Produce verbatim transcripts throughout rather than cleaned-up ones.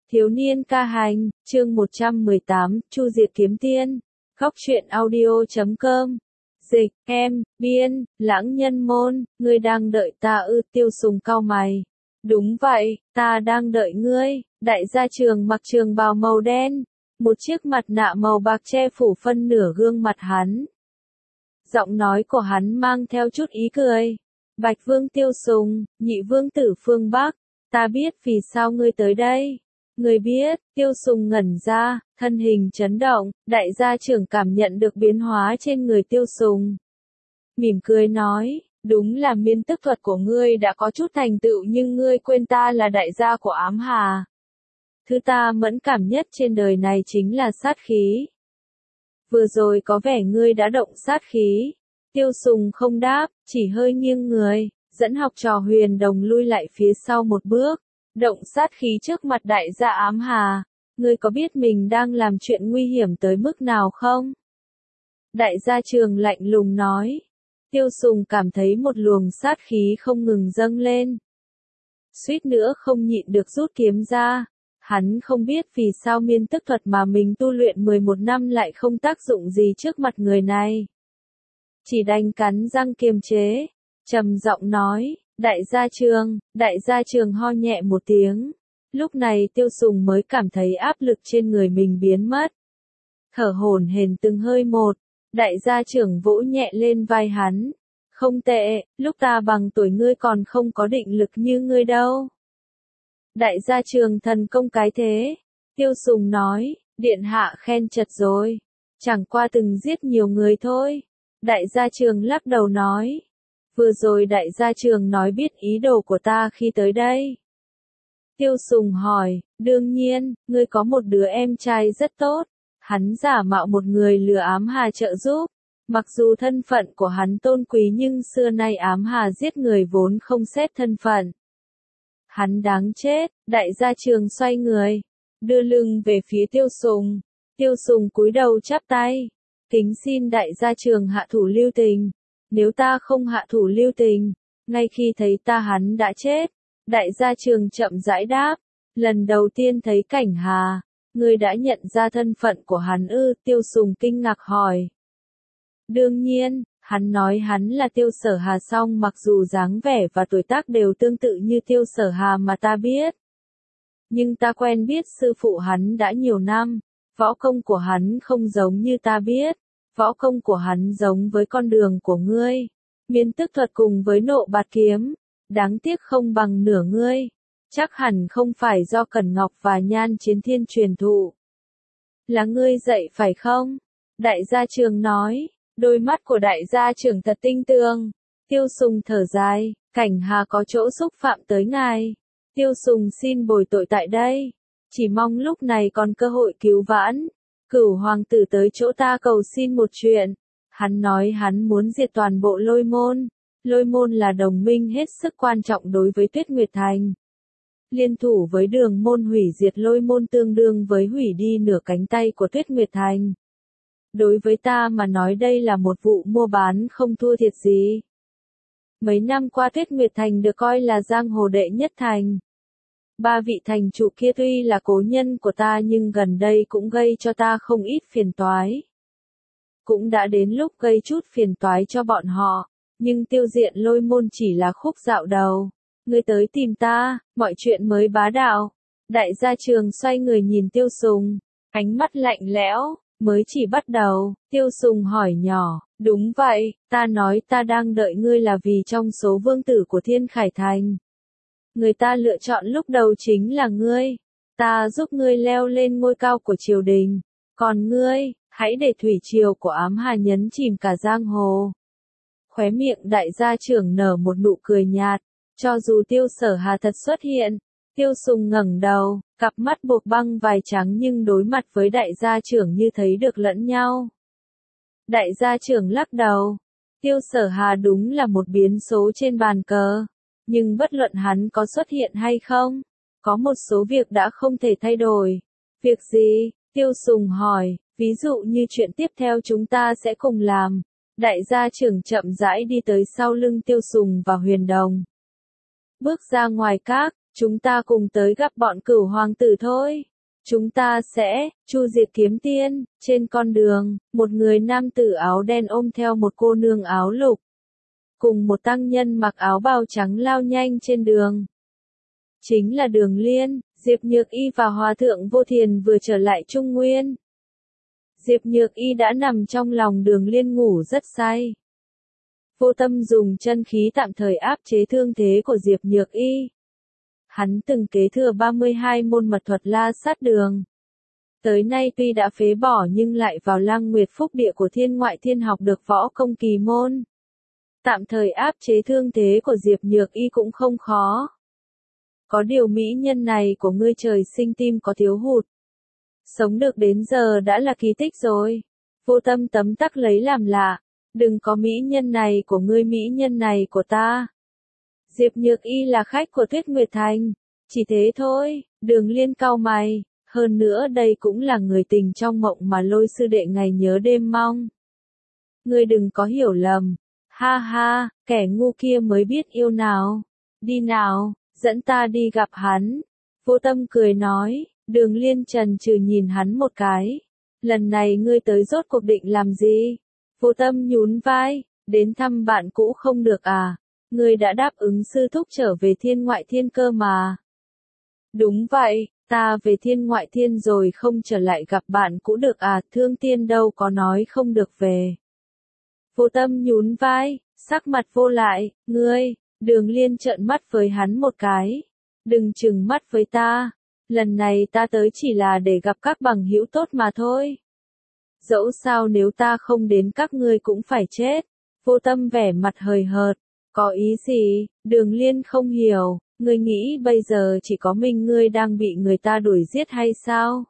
Thiếu niên ca hành, chương một trăm mười tám, Chu Diệt kiếm tiên. Góc truyện audio chấm com. Dịch, em, biên, lãng nhân môn, ngươi đang đợi ta ư? Tiêu Sùng cau mày. Đúng vậy, ta đang đợi ngươi. Đại gia Trường mặc trường bào màu đen, một chiếc mặt nạ màu bạc che phủ phân nửa gương mặt hắn. Giọng nói của hắn mang theo chút ý cười. Bạch Vương Tiêu Sùng, nhị vương tử phương Bắc, ta biết vì sao ngươi tới đây. Ngươi biết? Tiêu Sùng ngẩn ra, thân hình chấn động, đại gia trưởng cảm nhận được biến hóa trên người Tiêu Sùng. Mỉm cười nói, đúng là miên tức thuật của ngươi đã có chút thành tựu nhưng ngươi quên ta là đại gia của Ám Hà. Thứ ta mẫn cảm nhất trên đời này chính là sát khí. Vừa rồi có vẻ ngươi đã động sát khí. Tiêu Sùng không đáp, chỉ hơi nghiêng người, dẫn học trò Huyền Đồng lui lại phía sau một bước. Động sát khí trước mặt đại gia Ám Hà, ngươi có biết mình đang làm chuyện nguy hiểm tới mức nào không? Đại gia Trường lạnh lùng nói. Tiêu Sùng cảm thấy một luồng sát khí không ngừng dâng lên. Suýt nữa không nhịn được rút kiếm ra. Hắn không biết vì sao miên tức thuật mà mình tu luyện mười một năm lại không tác dụng gì trước mặt người này. Chỉ đành cắn răng kiềm chế, trầm giọng nói. Đại gia Trường, đại gia Trường ho nhẹ một tiếng. Lúc này Tiêu Sùng mới cảm thấy áp lực trên người mình biến mất. Thở hổn hển từng hơi một, đại gia Trưởng vỗ nhẹ lên vai hắn. Không tệ, lúc ta bằng tuổi ngươi còn không có định lực như ngươi đâu. Đại gia Trường thần công cái thế. Tiêu Sùng nói, điện hạ khen chật rồi. Chẳng qua từng giết nhiều người thôi. Đại gia Trường lắc đầu nói. Vừa rồi đại gia Trường nói biết ý đồ của ta khi tới đây. Tiêu Sùng hỏi, đương nhiên, ngươi có một đứa em trai rất tốt. Hắn giả mạo một người lừa Ám Hà trợ giúp. Mặc dù thân phận của hắn tôn quý nhưng xưa nay Ám Hà giết người vốn không xét thân phận. Hắn đáng chết. Đại gia Trường xoay người, đưa lưng về phía Tiêu Sùng. Tiêu Sùng cúi đầu chắp tay. Kính xin đại gia Trường hạ thủ lưu tình. Nếu ta không hạ thủ lưu tình, ngay khi thấy ta hắn đã chết. Đại gia Trường chậm rãi đáp. Lần đầu tiên thấy Cảnh Hà, ngươi đã nhận ra thân phận của hắn ư? Tiêu Sùng kinh ngạc hỏi. Đương nhiên, hắn nói hắn là Tiêu Sở Hà song mặc dù dáng vẻ và tuổi tác đều tương tự như Tiêu Sở Hà mà ta biết. Nhưng ta quen biết sư phụ hắn đã nhiều năm, võ công của hắn không giống như ta biết. Võ công của hắn giống với con đường của ngươi. Miên tức thuật cùng với nộ bạt kiếm. Đáng tiếc không bằng nửa ngươi. Chắc hẳn không phải do Cẩn Ngọc và Nhan Chiến Thiên truyền thụ. Là ngươi dạy phải không? Đại gia Trường nói. Đôi mắt của đại gia Trưởng thật tinh tường. Tiêu Sùng thở dài. Cảnh Hà có chỗ xúc phạm tới ngài. Tiêu Sùng xin bồi tội tại đây. Chỉ mong lúc này còn cơ hội cứu vãn. Cửu hoàng tử tới chỗ ta cầu xin một chuyện. Hắn nói hắn muốn diệt toàn bộ Lôi Môn. Lôi Môn là đồng minh hết sức quan trọng đối với Tuyết Nguyệt Thành. Liên thủ với Đường Môn hủy diệt Lôi Môn tương đương với hủy đi nửa cánh tay của Tuyết Nguyệt Thành. Đối với ta mà nói đây là một vụ mua bán không thua thiệt gì. Mấy năm qua Tuyết Nguyệt Thành được coi là giang hồ đệ nhất thành. Ba vị thành chủ kia tuy là cố nhân của ta nhưng gần đây cũng gây cho ta không ít phiền toái. Cũng đã đến lúc gây chút phiền toái cho bọn họ, nhưng tiêu diệt Lôi Môn chỉ là khúc dạo đầu. Ngươi tới tìm ta, mọi chuyện mới bá đạo. Đại gia Trường xoay người nhìn Tiêu Sùng, ánh mắt lạnh lẽo, mới chỉ bắt đầu. Tiêu Sùng hỏi nhỏ, đúng vậy, ta nói ta đang đợi ngươi là vì trong số vương tử của Thiên Khải Thành. Người ta lựa chọn lúc đầu chính là ngươi. Ta giúp ngươi leo lên ngôi cao của triều đình. Còn ngươi, hãy để thủy triều của Ám Hà nhấn chìm cả giang hồ. Khóe miệng đại gia Trưởng nở một nụ cười nhạt. Cho dù Tiêu Sở Hà thật xuất hiện, Tiêu Sùng ngẩng đầu, cặp mắt buộc băng vải trắng nhưng đối mặt với đại gia Trưởng như thấy được lẫn nhau. Đại gia Trưởng lắc đầu. Tiêu Sở Hà đúng là một biến số trên bàn cờ. Nhưng bất luận hắn có xuất hiện hay không, có một số việc đã không thể thay đổi. Việc gì? Tiêu Sùng hỏi, ví dụ như chuyện tiếp theo chúng ta sẽ cùng làm. Đại gia Trưởng chậm rãi đi tới sau lưng Tiêu Sùng và Huyền Đồng. Bước ra ngoài các, Chúng ta cùng tới gặp bọn cửu hoàng tử thôi. Chúng ta sẽ, Chu Diệt kiếm tiên, trên con đường, một người nam tử áo đen ôm theo một cô nương áo lục. Cùng một tăng nhân mặc áo bào trắng lao nhanh trên đường. Chính là Đường Liên, Diệp Nhược Y và Hòa thượng Vô Thiền vừa trở lại Trung Nguyên. Diệp Nhược Y đã nằm trong lòng Đường Liên ngủ rất say. Vô Tâm dùng chân khí tạm thời áp chế thương thế của Diệp Nhược Y. Hắn từng kế thừa ba mươi hai môn mật thuật La Sát Đường. Tới nay tuy đã phế bỏ nhưng lại vào Lăng Nguyệt Phúc Địa của Thiên Ngoại Thiên học được võ công kỳ môn. Tạm thời áp chế thương thế của Diệp Nhược Y cũng không khó. Có điều mỹ nhân này của ngươi trời sinh tim có thiếu hụt. Sống được đến giờ đã là kỳ tích rồi. Vô Tâm tấm tắc lấy làm lạ. Đừng có mỹ nhân này của ngươi mỹ nhân này của ta. Diệp Nhược Y là khách của Tuyết Nguyệt Thành. Chỉ thế thôi, Đường Liên cau mày. Hơn nữa đây cũng là người tình trong mộng mà Lôi sư đệ ngày nhớ đêm mong. Ngươi đừng có hiểu lầm. Ha ha, kẻ ngu kia mới biết yêu nào. Đi nào, dẫn ta đi gặp hắn. Vô Tâm cười nói. Đường Liên chần chừ nhìn hắn một cái. Lần này ngươi tới rốt cuộc định làm gì? Vô Tâm nhún vai. Đến thăm bạn cũ không được à? Ngươi đã đáp ứng sư thúc trở về Thiên Ngoại Thiên cơ mà. Đúng vậy, ta về Thiên Ngoại Thiên rồi không trở lại gặp bạn cũ được à? Thương Tiên đâu có nói không được về. Vô Tâm nhún vai, sắc mặt vô lại. Ngươi, Đường Liên trợn mắt với hắn một cái. Đừng trừng mắt với ta. Lần này ta tới chỉ là để gặp các bằng hữu tốt mà thôi. Dẫu sao nếu ta không đến các ngươi cũng phải chết. Vô Tâm vẻ mặt hời hợt. Có ý gì? Đường Liên không hiểu. Ngươi nghĩ bây giờ chỉ có mình ngươi đang bị người ta đuổi giết hay sao?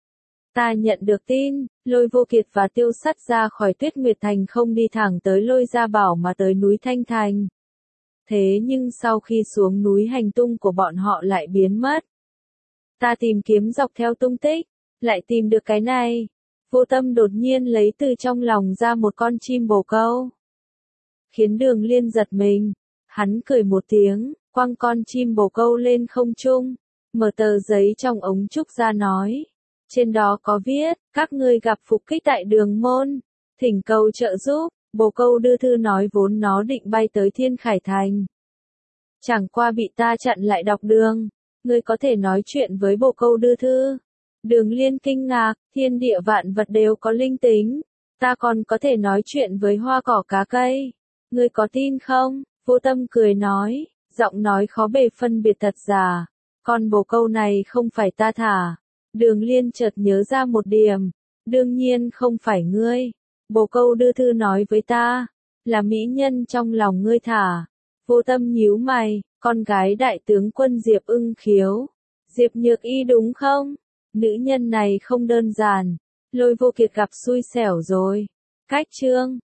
Ta nhận được tin, Lôi Vô Kiệt và Tiêu Sắt ra khỏi Tuyết Nguyệt Thành không đi thẳng tới Lôi Gia Bảo mà tới núi Thanh Thành. Thế nhưng sau khi xuống núi hành tung của bọn họ lại biến mất. Ta tìm kiếm dọc theo tung tích, lại tìm được cái này. Vô Tâm đột nhiên lấy từ trong lòng ra một con chim bồ câu. Khiến Đường Liên giật mình. Hắn cười một tiếng, quăng con chim bồ câu lên không trung. Mở tờ giấy trong ống trúc ra nói. Trên đó có viết, các ngươi gặp phục kích tại Đường Môn. Thỉnh cầu trợ giúp. Bồ câu đưa thư nói vốn nó định bay tới Thiên Khải Thành. Chẳng qua bị ta chặn lại đọc đường. Ngươi có thể nói chuyện với bồ câu đưa thư. Đường Liên kinh ngạc, thiên địa vạn vật đều có linh tính. Ta còn có thể nói chuyện với hoa cỏ cá cây. Ngươi có tin không? Vô Tâm cười nói, giọng nói khó bề phân biệt thật giả. Con bồ câu này không phải ta thả. Đường Liên chợt nhớ ra một điểm. Đương nhiên không phải ngươi. Bồ câu đưa thư nói với ta. Là mỹ nhân trong lòng ngươi thả. Vô Tâm nhíu mày, con gái đại tướng quân Diệp Ưng Khiếu. Diệp Nhược Y đúng không? Nữ nhân này không đơn giản. Lôi Vô Kiệt gặp xui xẻo rồi. Cách chương